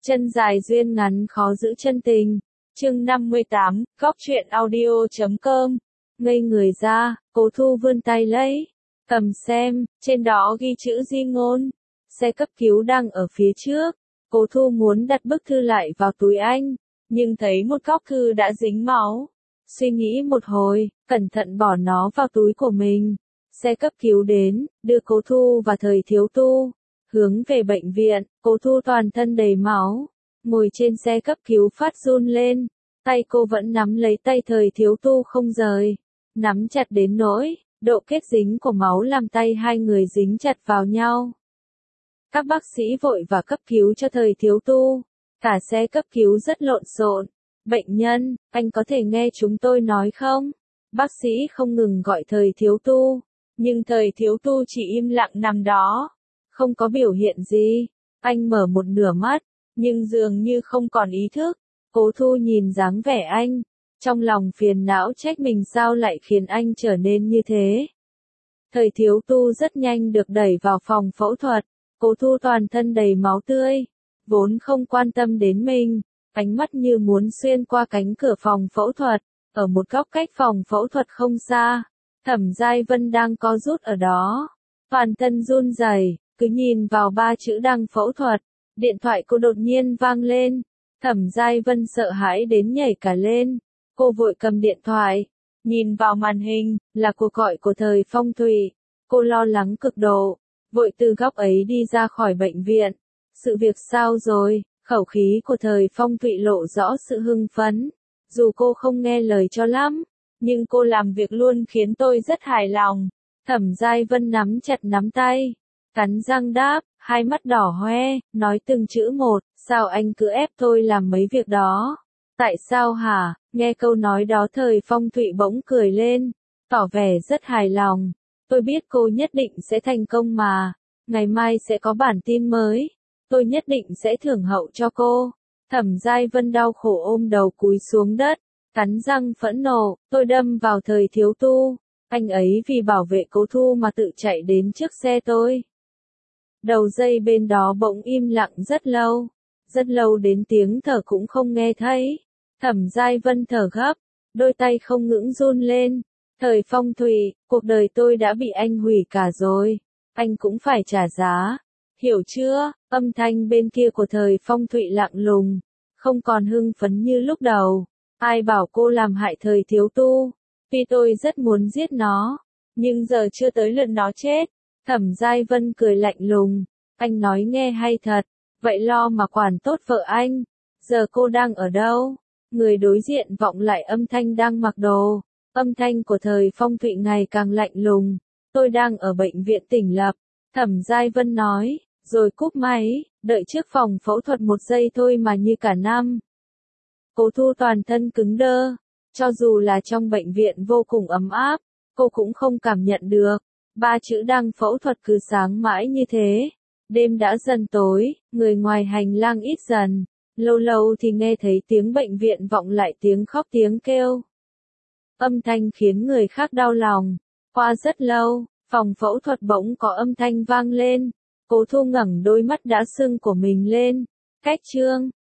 Chân dài duyên ngắn khó giữ chân tình. Chương 58, Góc truyện audio.com. Ngây người ra, Cố Thu vươn tay lấy, cầm xem, trên đó ghi chữ di ngôn. Xe cấp cứu đang ở phía trước. Cố Thu muốn đặt bức thư lại vào túi anh, nhưng thấy một góc thư đã dính máu. Suy nghĩ một hồi, cẩn thận bỏ nó vào túi của mình. Xe cấp cứu đến, đưa Cố Thu và Thời Thiếu Tu hướng về bệnh viện. Cố Thu toàn thân đầy máu, ngồi trên xe cấp cứu phát run lên. Tay cô vẫn nắm lấy tay Thời Thiếu Tu không rời, nắm chặt đến nỗi độ kết dính của máu làm tay hai người dính chặt vào nhau. Các bác sĩ vội và cấp cứu cho Thời Thiếu Tu. Cả xe cấp cứu rất lộn xộn. Bệnh nhân, anh có thể nghe chúng tôi nói không? Bác sĩ không ngừng gọi Thời Thiếu Tu, nhưng Thời Thiếu Tu chỉ im lặng nằm đó, không có biểu hiện gì. Anh mở một nửa mắt, nhưng dường như không còn ý thức. Cố Thu nhìn dáng vẻ anh, trong lòng phiền não trách mình sao lại khiến anh trở nên như thế. Thời Thiếu Tu rất nhanh được đẩy vào phòng phẫu thuật. Cố Thu toàn thân đầy máu tươi, vốn không quan tâm đến mình, ánh mắt như muốn xuyên qua cánh cửa phòng phẫu thuật. Ở một góc cách phòng phẫu thuật không xa, Thẩm Giai Vân đang co rút ở đó, toàn thân run rẩy, cứ nhìn vào ba chữ đang phẫu thuật. Điện thoại cô đột nhiên vang lên, Thẩm Giai Vân sợ hãi đến nhảy cả lên. Cô vội cầm điện thoại, nhìn vào màn hình, là cuộc gọi của Thời Phong Thụy. Cô lo lắng cực độ, vội từ góc ấy đi ra khỏi bệnh viện. Sự việc sao rồi? Khẩu khí của Thời Phong Thụy lộ rõ sự hưng phấn. Dù cô không nghe lời cho lắm, nhưng cô làm việc luôn khiến tôi rất hài lòng. Thẩm Giai Vân nắm chặt nắm tay, cắn răng đáp, hai mắt đỏ hoe, nói từng chữ một, sao anh cứ ép tôi làm mấy việc đó? Tại sao hả? Nghe câu nói đó Thời Phong Thụy bỗng cười lên, tỏ vẻ rất hài lòng. Tôi biết cô nhất định sẽ thành công mà, ngày mai sẽ có bản tin mới, tôi nhất định sẽ thưởng hậu cho cô. Thẩm Giai Vân đau khổ ôm đầu cúi xuống đất, cắn răng phẫn nộ, tôi đâm vào Thời Thiếu Tu, anh ấy vì bảo vệ Cố Thu mà tự chạy đến trước xe tôi. Đầu dây bên đó bỗng im lặng rất lâu đến tiếng thở cũng không nghe thấy. Thẩm Giai Vân thở gấp, đôi tay không ngừng run lên. Thời Phong Thụy, cuộc đời tôi đã bị anh hủy cả rồi, anh cũng phải trả giá, hiểu chưa? Âm thanh bên kia của Thời Phong Thụy lặng lùng, không còn hưng phấn như lúc đầu. Ai bảo cô làm hại Thời Thiếu Tu? Tuy tôi rất muốn giết nó, nhưng giờ chưa tới lượt nó chết. Thẩm Giai Vân cười lạnh lùng, anh nói nghe hay thật, vậy lo mà quản tốt vợ anh. Giờ cô đang ở đâu? Người đối diện vọng lại âm thanh đang mặc đồ. Âm thanh của Thời Phong Thụy ngày càng lạnh lùng. Tôi đang ở bệnh viện Tỉnh Lập. Thẩm Giai Vân nói, rồi cúp máy, đợi trước phòng phẫu thuật một giây thôi mà như cả năm. Cố Thu toàn thân cứng đơ. Cho dù là trong bệnh viện vô cùng ấm áp, cô cũng không cảm nhận được. Ba chữ đang phẫu thuật cứ sáng mãi như thế. Đêm đã dần tối, người ngoài hành lang ít dần. Lâu lâu thì nghe thấy tiếng bệnh viện vọng lại tiếng khóc tiếng kêu. Âm thanh khiến người khác đau lòng. Qua rất lâu, phòng phẫu thuật bỗng có âm thanh vang lên. Cố Thu ngẩng đôi mắt đã sưng của mình lên. Cách chương